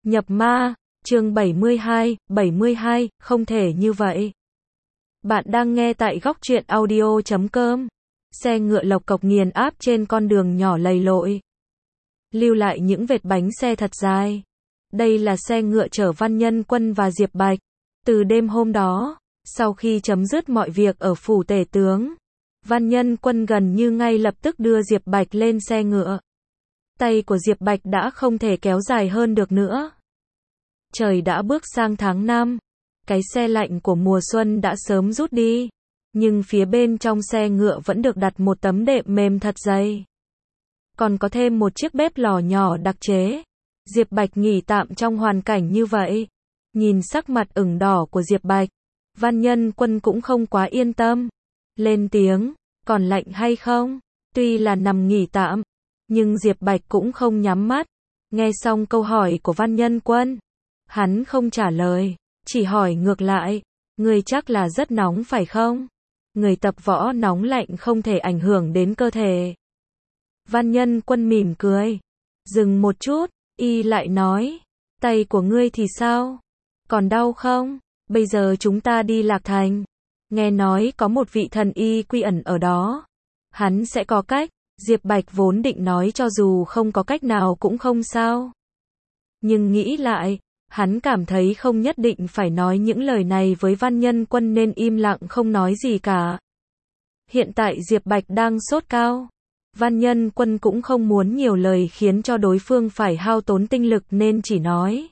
Nhập ma, chương 72, không thể như vậy. Bạn đang nghe tại góc truyện audio.com. Xe ngựa lộc cộc nghiền áp trên con đường nhỏ lầy lội, lưu lại những vệt bánh xe thật dài. Đây là xe ngựa chở Văn Nhân Quân và Diệp Bạch. Từ đêm hôm đó, sau khi chấm dứt mọi việc ở phủ tể tướng, Văn Nhân Quân gần như ngay lập tức đưa Diệp Bạch lên xe ngựa. Tay của Diệp Bạch đã không thể kéo dài hơn được nữa. Trời đã bước sang tháng 5, cái xe lạnh của mùa xuân đã sớm rút đi, nhưng phía bên trong xe ngựa vẫn được đặt một tấm đệm mềm thật dày. Còn có thêm một chiếc bếp lò nhỏ đặc chế. Diệp Bạch nghỉ tạm trong hoàn cảnh như vậy. Nhìn sắc mặt ửng đỏ của Diệp Bạch, Văn Nhân Quân cũng không quá yên tâm. Lên tiếng, còn lạnh hay không? Tuy là nằm nghỉ tạm, nhưng Diệp Bạch cũng không nhắm mắt. Nghe xong câu hỏi của Văn Nhân Quân, hắn không trả lời, chỉ hỏi ngược lại, người chắc là rất nóng phải không? Người tập võ nóng lạnh không thể ảnh hưởng đến cơ thể. Văn Nhân Quân mỉm cười, dừng một chút, y lại nói, tay của ngươi thì sao? Còn đau không? Bây giờ chúng ta đi Lạc Thành. Nghe nói có một vị thần y quy ẩn ở đó. Hắn sẽ có cách. Diệp Bạch vốn định nói cho dù không có cách nào cũng không sao. Nhưng nghĩ lại, hắn cảm thấy không nhất định phải nói những lời này với Văn Nhân Quân nên im lặng không nói gì cả. Hiện tại Diệp Bạch đang sốt cao. Văn Nhân Quân cũng không muốn nhiều lời khiến cho đối phương phải hao tốn tinh lực nên chỉ nói.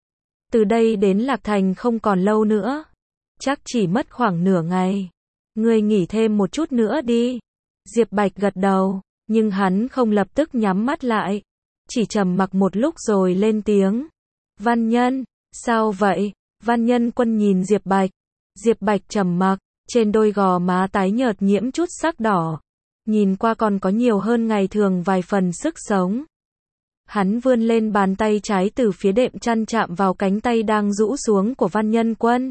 Từ đây đến Lạc Thành không còn lâu nữa. Chắc chỉ mất khoảng nửa ngày. Ngươi nghỉ thêm một chút nữa đi. Diệp Bạch gật đầu, nhưng hắn không lập tức nhắm mắt lại. Chỉ trầm mặc một lúc rồi lên tiếng. Văn Nhân, sao vậy? Văn Nhân Quân nhìn Diệp Bạch. Diệp Bạch trầm mặc, trên đôi gò má tái nhợt nhiễm chút sắc đỏ. Nhìn qua còn có nhiều hơn ngày thường vài phần sức sống. Hắn vươn lên bàn tay trái từ phía đệm chăn chạm vào cánh tay đang rũ xuống của Văn Nhân Quân.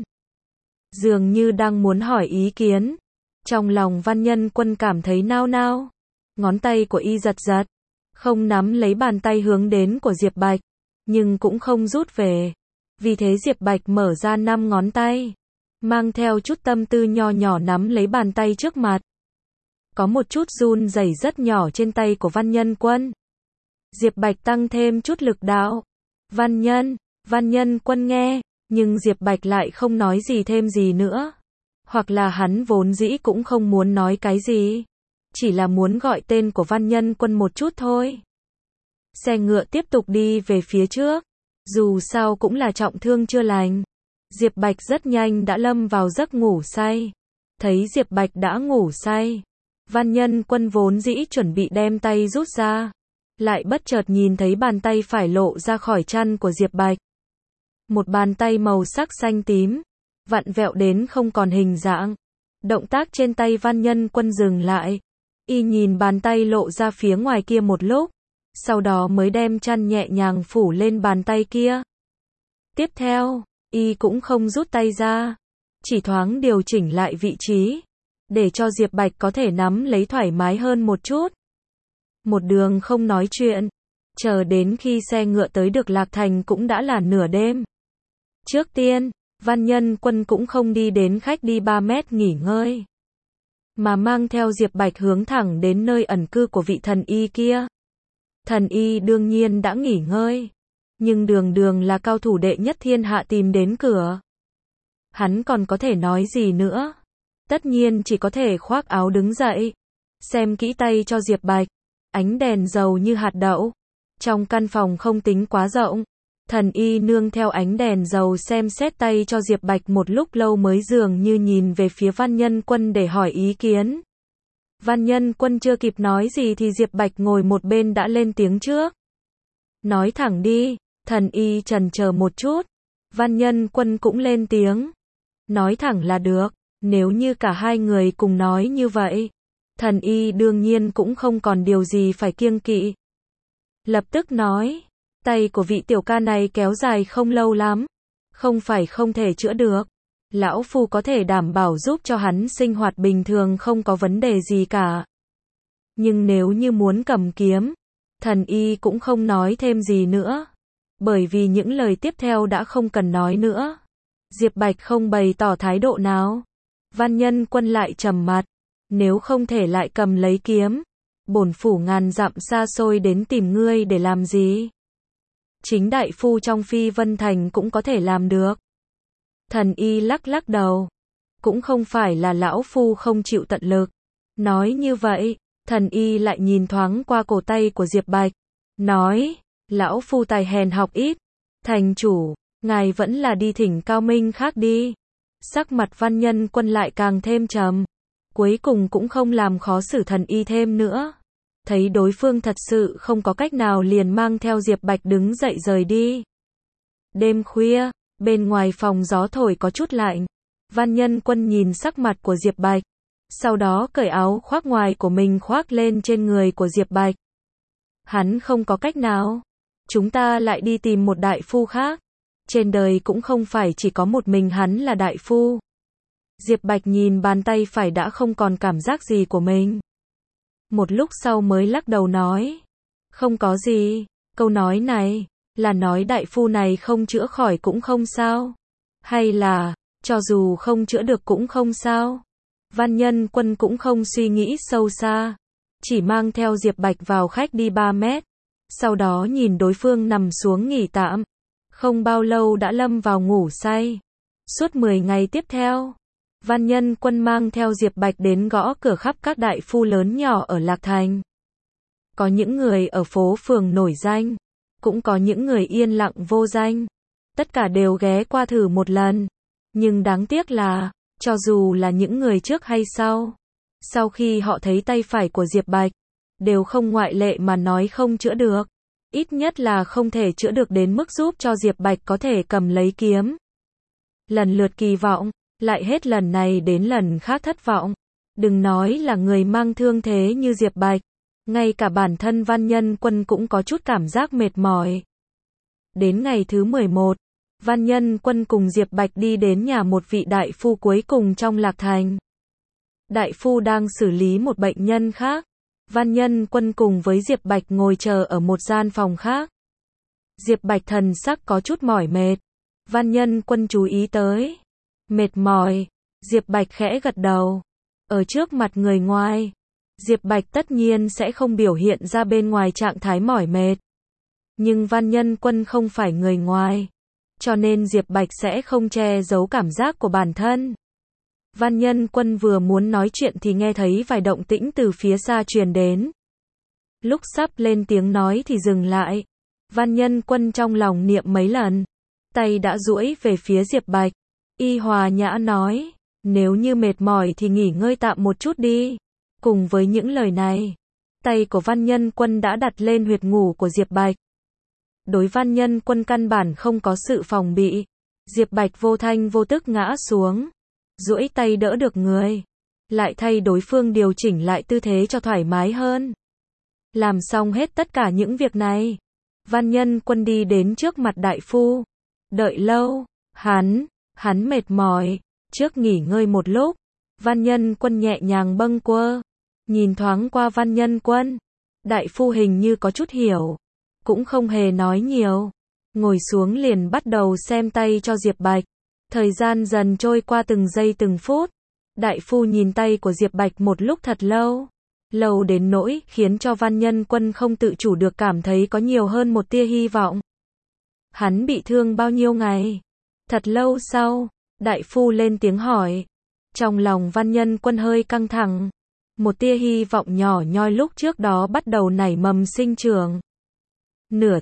Dường như đang muốn hỏi ý kiến. Trong lòng Văn Nhân Quân cảm thấy nao nao. Ngón tay của y giật giật. Không nắm lấy bàn tay hướng đến của Diệp Bạch. Nhưng cũng không rút về. Vì thế Diệp Bạch mở ra 5 ngón tay. Mang theo chút tâm tư nho nhỏ nắm lấy bàn tay trước mặt. Có một chút run rẩy rất nhỏ trên tay của Văn Nhân Quân. Diệp Bạch tăng thêm chút lực đạo. Văn Nhân Quân nghe, nhưng Diệp Bạch lại không nói gì thêm gì nữa. Hoặc là hắn vốn dĩ cũng không muốn nói cái gì. Chỉ là muốn gọi tên của Văn Nhân Quân một chút thôi. Xe ngựa tiếp tục đi về phía trước. Dù sao cũng là trọng thương chưa lành. Diệp Bạch rất nhanh đã lâm vào giấc ngủ say. Thấy Diệp Bạch đã ngủ say, Văn Nhân Quân vốn dĩ chuẩn bị đem tay rút ra. Lại bất chợt nhìn thấy bàn tay phải lộ ra khỏi chăn của Diệp Bạch. Một bàn tay màu sắc xanh tím, vặn vẹo đến không còn hình dạng. Động tác trên tay Văn Nhân Quân dừng lại. Y nhìn bàn tay lộ ra phía ngoài kia một lúc. Sau đó mới đem chăn nhẹ nhàng phủ lên bàn tay kia. Tiếp theo, y cũng không rút tay ra. Chỉ thoáng điều chỉnh lại vị trí. Để cho Diệp Bạch có thể nắm lấy thoải mái hơn một chút. Một đường không nói chuyện. Chờ đến khi xe ngựa tới được Lạc Thành cũng đã là nửa đêm. Trước tiên, Văn Nhân Quân cũng không đi đến khách đi 3 mét nghỉ ngơi. Mà mang theo Diệp Bạch hướng thẳng đến nơi ẩn cư của vị thần y kia. Thần y đương nhiên đã nghỉ ngơi. Nhưng đường là cao thủ đệ nhất thiên hạ tìm đến cửa. Hắn còn có thể nói gì nữa? Tất nhiên chỉ có thể khoác áo đứng dậy. Xem kỹ tay cho Diệp Bạch. Ánh đèn dầu như hạt đậu. Trong căn phòng không tính quá rộng. Thần y nương theo ánh đèn dầu xem xét tay cho Diệp Bạch một lúc lâu mới dường như nhìn về phía Văn Nhân Quân để hỏi ý kiến. Văn Nhân Quân chưa kịp nói gì thì Diệp Bạch ngồi một bên đã lên tiếng trước. Nói thẳng đi. Thần y chần chờ một chút. Văn Nhân Quân cũng lên tiếng. Nói thẳng là được. Nếu như cả hai người cùng nói như vậy, thần y đương nhiên cũng không còn điều gì phải kiêng kỵ. Lập tức nói, tay của vị tiểu ca này kéo dài không lâu lắm, không phải không thể chữa được. Lão phu có thể đảm bảo giúp cho hắn sinh hoạt bình thường không có vấn đề gì cả. Nhưng nếu như muốn cầm kiếm, thần y cũng không nói thêm gì nữa. bởi vì những lời tiếp theo đã không cần nói nữa. Diệp Bạch không bày tỏ thái độ nào. Văn Nhân Quân lại trầm mặt, nếu không thể lại cầm lấy kiếm, bổn phủ ngàn dặm xa xôi đến tìm ngươi để làm gì? Chính đại phu trong Phi Vân Thành cũng có thể làm được. Thần y lắc lắc đầu, cũng không phải là lão phu không chịu tận lực. Nói như vậy, thần y lại nhìn thoáng qua cổ tay của Diệp Bạch, nói, lão phu tài hèn học ít, thành chủ, ngài vẫn là đi thỉnh cao minh khác đi. Sắc mặt Văn Nhân Quân lại càng thêm trầm, cuối cùng cũng không làm khó xử thần y thêm nữa. Thấy đối phương thật sự không có cách nào liền mang theo Diệp Bạch đứng dậy rời đi. Đêm khuya, bên ngoài phòng gió thổi có chút lạnh. Văn Nhân Quân nhìn sắc mặt của Diệp Bạch, sau đó cởi áo khoác ngoài của mình khoác lên trên người của Diệp Bạch. Hắn không có cách nào. Chúng ta lại đi tìm một đại phu khác. Trên đời cũng không phải chỉ có một mình hắn là đại phu. Diệp Bạch nhìn bàn tay phải đã không còn cảm giác gì của mình. Một lúc sau mới lắc đầu nói. Không có gì. Câu nói này, là nói đại phu này không chữa khỏi cũng không sao. Hay là, cho dù không chữa được cũng không sao. Văn Nhân Quân cũng không suy nghĩ sâu xa. Chỉ mang theo Diệp Bạch vào khách đi 3 mét. Sau đó nhìn đối phương nằm xuống nghỉ tạm. Không bao lâu đã lâm vào ngủ say. Suốt 10 ngày tiếp theo, Văn Nhân Quân mang theo Diệp Bạch đến gõ cửa khắp các đại phu lớn nhỏ ở Lạc Thành. Có những người ở phố phường nổi danh, cũng có những người yên lặng vô danh. Tất cả đều ghé qua thử một lần. Nhưng đáng tiếc là, cho dù là những người trước hay sau khi họ thấy tay phải của Diệp Bạch, đều không ngoại lệ mà nói không chữa được. Ít nhất là không thể chữa được đến mức giúp cho Diệp Bạch có thể cầm lấy kiếm. Lần lượt kỳ vọng, lại hết lần này đến lần khác thất vọng. Đừng nói là người mang thương thế như Diệp Bạch, ngay cả bản thân Văn Nhân Quân cũng có chút cảm giác mệt mỏi. Đến ngày thứ 11, Văn Nhân Quân cùng Diệp Bạch đi đến nhà một vị đại phu cuối cùng trong Lạc Thành. Đại phu đang xử lý một bệnh nhân khác. Văn Nhân Quân cùng với Diệp Bạch ngồi chờ ở một gian phòng khác. Diệp Bạch thần sắc có chút mỏi mệt. Văn Nhân Quân chú ý tới. Mệt mỏi. Diệp Bạch khẽ gật đầu. Ở trước mặt người ngoài, Diệp Bạch tất nhiên sẽ không biểu hiện ra bên ngoài trạng thái mỏi mệt. Nhưng Văn Nhân Quân không phải người ngoài, cho nên Diệp Bạch sẽ không che giấu cảm giác của bản thân. Văn Nhân Quân vừa muốn nói chuyện thì nghe thấy vài động tĩnh từ phía xa truyền đến. Lúc sắp lên tiếng nói thì dừng lại. Văn Nhân Quân trong lòng niệm mấy lần, tay đã duỗi về phía Diệp Bạch. Y hòa nhã nói, nếu như mệt mỏi thì nghỉ ngơi tạm một chút đi. Cùng với những lời này, tay của Văn Nhân Quân đã đặt lên huyệt ngủ của Diệp Bạch. Đối Văn Nhân Quân căn bản không có sự phòng bị. Diệp Bạch vô thanh vô tức ngã xuống, duỗi tay đỡ được người, lại thay đối phương điều chỉnh lại tư thế cho thoải mái hơn. Làm xong hết tất cả những việc này, Văn Nhân Quân đi đến trước mặt đại phu. Đợi lâu, hắn mệt mỏi, trước nghỉ ngơi một lúc. Văn Nhân Quân nhẹ nhàng bâng quơ, nhìn thoáng qua Văn Nhân Quân. Đại phu hình như có chút hiểu, cũng không hề nói nhiều, ngồi xuống liền bắt đầu xem tay cho Diệp Bạch. Thời gian dần trôi qua từng giây từng phút. Đại phu nhìn tay của Diệp Bạch một lúc thật lâu. Lâu đến nỗi khiến cho Văn Nhân Quân không tự chủ được cảm thấy có nhiều hơn một tia hy vọng. Hắn bị thương bao nhiêu ngày? Thật lâu sau, đại phu lên tiếng hỏi. Trong lòng Văn Nhân Quân hơi căng thẳng. Một tia hy vọng nhỏ nhoi lúc trước đó bắt đầu nảy mầm sinh trưởng. Nửa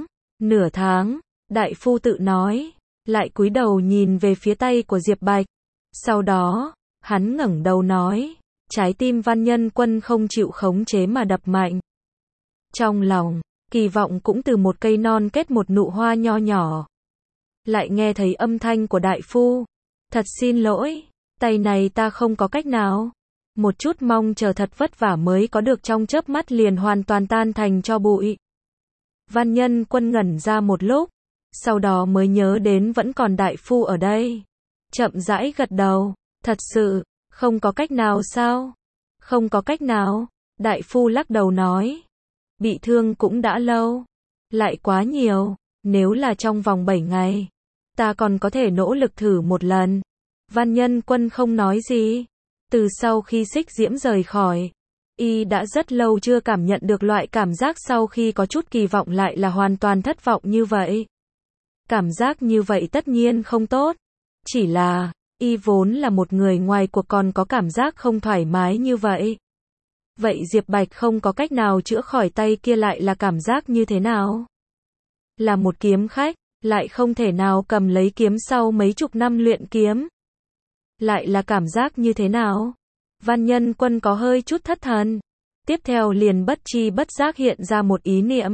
tháng, đại phu tự nói, lại cúi đầu nhìn về phía tay của Diệp Bạch. Sau đó, hắn ngẩng đầu nói, trái tim Văn Nhân Quân không chịu khống chế mà đập mạnh. Trong lòng, kỳ vọng cũng từ một cây non kết một nụ hoa nho nhỏ. Lại nghe thấy âm thanh của đại phu. Thật xin lỗi, tay này ta không có cách nào. Một chút mong chờ thật vất vả mới có được trong chớp mắt liền hoàn toàn tan thành tro bụi. Văn Nhân Quân ngẩn ra một lúc, sau đó mới nhớ đến vẫn còn đại phu ở đây. Chậm rãi gật đầu, thật sự, không có cách nào sao? Không có cách nào, đại phu lắc đầu nói. Bị thương cũng đã lâu, lại quá nhiều, Nếu là trong vòng 7 ngày, ta còn có thể nỗ lực thử một lần. Văn Nhân Quân không nói gì. Từ sau khi Xích Diễm rời khỏi, y đã rất lâu chưa cảm nhận được loại cảm giác sau khi có chút kỳ vọng lại là hoàn toàn thất vọng như vậy. Cảm giác như vậy tất nhiên không tốt. Chỉ là, y vốn là một người ngoài cuộc còn có cảm giác không thoải mái như vậy. Vậy Diệp Bạch không có cách nào chữa khỏi tay kia lại là cảm giác như thế nào? Là một kiếm khách, lại không thể nào cầm lấy kiếm sau mấy chục năm luyện kiếm. Lại là cảm giác như thế nào? Văn Nhân Quân có hơi chút thất thần. Tiếp theo liền bất tri bất giác hiện ra một ý niệm.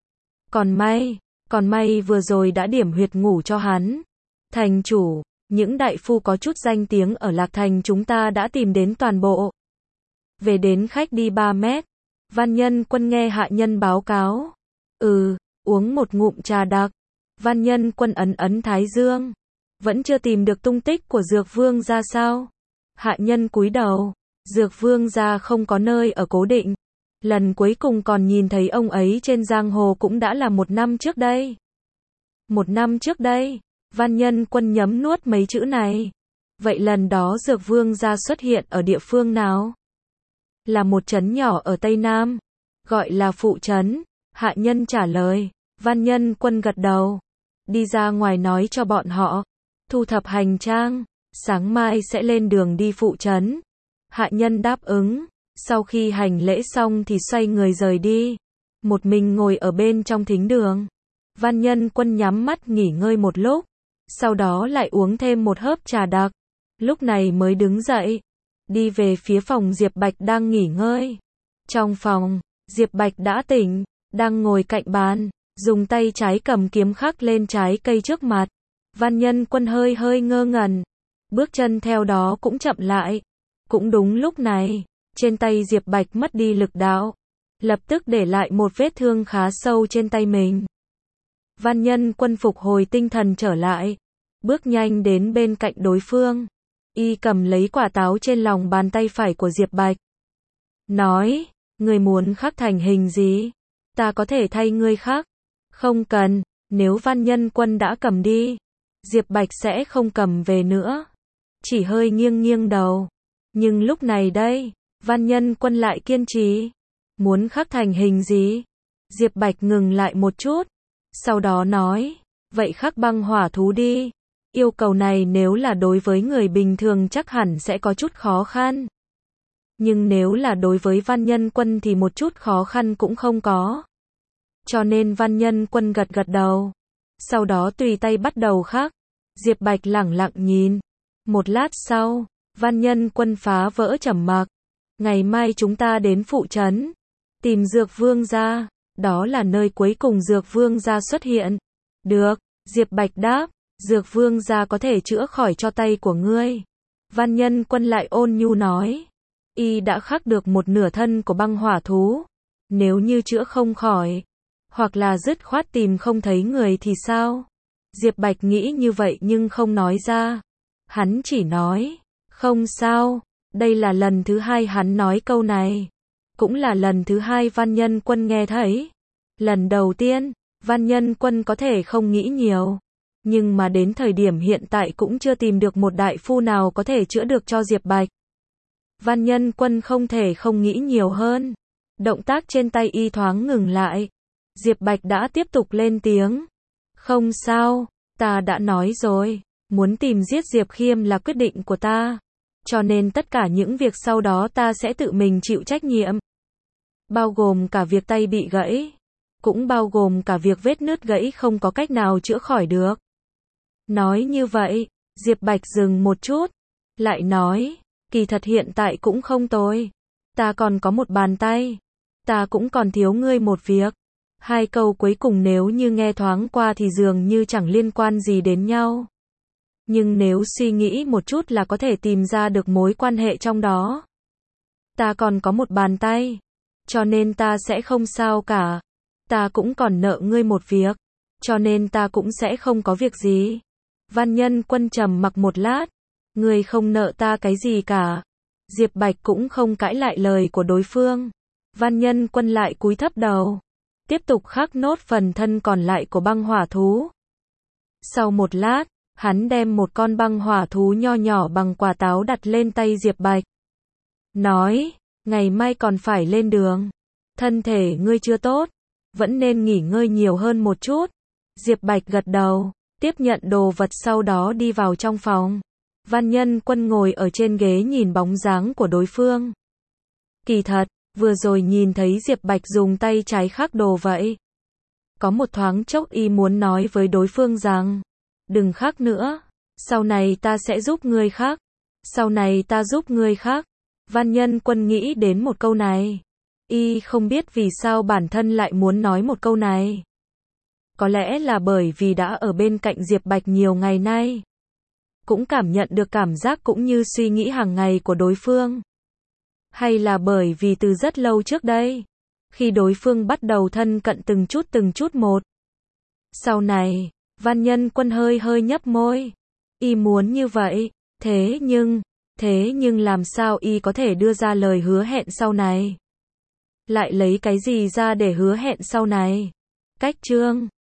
Còn may vừa rồi đã điểm huyệt ngủ cho hắn. Thành chủ, những đại phu có chút danh tiếng ở Lạc Thành chúng ta đã tìm đến toàn bộ. Về đến khách đi 3 mét. Văn Nhân Quân nghe hạ nhân báo cáo. Uống một ngụm trà đặc. Văn Nhân Quân ấn ấn thái dương. Vẫn chưa tìm được tung tích của Dược Vương gia sao? Hạ nhân cúi đầu. Dược Vương gia không có nơi ở cố định. Lần cuối cùng còn nhìn thấy ông ấy trên giang hồ cũng đã là 1 năm trước đây. 1 năm trước đây, Văn Nhân Quân nhấm nuốt mấy chữ này. Vậy lần đó Dược Vương gia xuất hiện ở địa phương nào? Là một trấn nhỏ ở Tây Nam, gọi là Phụ Trấn. Hạ nhân trả lời. Văn Nhân Quân gật đầu. Đi ra ngoài nói cho bọn họ. Thu thập hành trang. Sáng mai sẽ lên đường đi Phụ Trấn. Hạ nhân đáp ứng. Sau khi hành lễ xong thì xoay người rời đi. Một mình ngồi ở bên trong thính đường. Văn Nhân Quân nhắm mắt nghỉ ngơi một lúc. Sau đó lại uống thêm một hớp trà đặc. Lúc này mới đứng dậy. Đi về phía phòng Diệp Bạch đang nghỉ ngơi. Trong phòng, Diệp Bạch đã tỉnh. Đang ngồi cạnh bàn. Dùng tay trái cầm kiếm khắc lên trái cây trước mặt. Văn Nhân Quân hơi hơi ngơ ngẩn. Bước chân theo đó cũng chậm lại. Cũng đúng lúc này, trên tay Diệp Bạch mất đi lực đạo. Lập tức để lại một vết thương khá sâu trên tay mình. Văn Nhân Quân phục hồi tinh thần trở lại. Bước nhanh đến bên cạnh đối phương. Y cầm lấy quả táo trên lòng bàn tay phải của Diệp Bạch. Nói, người muốn khắc thành hình gì? Ta có thể thay ngươi khắc. Không cần, nếu Văn Nhân Quân đã cầm đi, Diệp Bạch sẽ không cầm về nữa. Chỉ hơi nghiêng nghiêng đầu. Nhưng lúc này đây, Văn Nhân Quân lại kiên trì. Muốn khắc thành hình gì? Diệp Bạch ngừng lại một chút. Sau đó nói, vậy khắc băng hỏa thú đi. Yêu cầu này nếu là đối với người bình thường chắc hẳn sẽ có chút khó khăn. Nhưng nếu là đối với Văn Nhân Quân thì một chút khó khăn cũng không có. Cho nên Văn Nhân Quân gật gật đầu. Sau đó tùy tay bắt đầu khắc. Diệp Bạch lẳng lặng nhìn. Một lát sau, Văn Nhân Quân phá vỡ trầm mặc. Ngày mai chúng ta đến Phụ Trấn. Tìm Dược Vương gia. Đó là nơi cuối cùng Dược Vương gia xuất hiện. Được, Diệp Bạch đáp. Dược Vương gia có thể chữa khỏi cho tay của ngươi. Văn Nhân Quân lại ôn nhu nói. Y đã khắc được một nửa thân của băng hỏa thú. Nếu như chữa không khỏi, hoặc là dứt khoát tìm không thấy người thì sao? Diệp Bạch nghĩ như vậy nhưng không nói ra. Hắn chỉ nói, không sao. Đây là lần thứ 2 hắn nói câu này. Cũng là lần thứ 2 Văn Nhân Quân nghe thấy. Lần đầu tiên, Văn Nhân Quân có thể không nghĩ nhiều. Nhưng mà đến thời điểm hiện tại cũng chưa tìm được một đại phu nào có thể chữa được cho Diệp Bạch. Văn Nhân Quân không thể không nghĩ nhiều hơn. Động tác trên tay y thoáng ngừng lại. Diệp Bạch đã tiếp tục lên tiếng. Không sao, ta đã nói rồi. Muốn tìm giết Diệp Khiêm là quyết định của ta. Cho nên tất cả những việc sau đó ta sẽ tự mình chịu trách nhiệm. Bao gồm cả việc tay bị gãy. Cũng bao gồm cả việc vết nứt gãy không có cách nào chữa khỏi được. Nói như vậy, Diệp Bạch dừng một chút. Lại nói, kỳ thật hiện tại cũng không tồi. Ta còn có một bàn tay. Ta cũng còn thiếu ngươi một việc. 2 câu cuối cùng nếu như nghe thoáng qua thì dường như chẳng liên quan gì đến nhau. Nhưng nếu suy nghĩ một chút là có thể tìm ra được mối quan hệ trong đó. Ta còn có một bàn tay. Cho nên ta sẽ không sao cả. Ta cũng còn nợ ngươi một việc. Cho nên ta cũng sẽ không có việc gì. Văn Nhân Quân trầm mặc một lát. Ngươi không nợ ta cái gì cả. Diệp Bạch cũng không cãi lại lời của đối phương. Văn Nhân Quân lại cúi thấp đầu. tiếp tục khắc nốt phần thân còn lại của băng hỏa thú. Sau một lát, hắn đem một con băng hỏa thú nho nhỏ bằng quả táo đặt lên tay Diệp Bạch. Nói, ngày mai còn phải lên đường. Thân thể ngươi chưa tốt, vẫn nên nghỉ ngơi nhiều hơn một chút. Diệp Bạch gật đầu, tiếp nhận đồ vật sau đó đi vào trong phòng. Văn Nhân Quân ngồi ở trên ghế nhìn bóng dáng của đối phương. Kỳ thật, vừa rồi nhìn thấy Diệp Bạch dùng tay trái khắc đồ vậy. Có một thoáng chốc y muốn nói với đối phương rằng, đừng khắc nữa, sau này ta sẽ giúp ngươi khắc. Sau này ta giúp ngươi khắc. Văn Nhân Quân nghĩ đến một câu này. Y không biết vì sao bản thân lại muốn nói một câu này. Có lẽ là bởi vì đã ở bên cạnh Diệp Bạch nhiều ngày nay. Cũng cảm nhận được cảm giác cũng như suy nghĩ hàng ngày của đối phương. Hay là bởi vì từ rất lâu trước đây, khi đối phương bắt đầu thân cận từng chút một. Sau này, Văn Nhân Quân hơi nhấp môi. Y muốn như vậy, thế nhưng làm sao y có thể đưa ra lời hứa hẹn sau này? Lại lấy cái gì ra để hứa hẹn sau này? Cách chương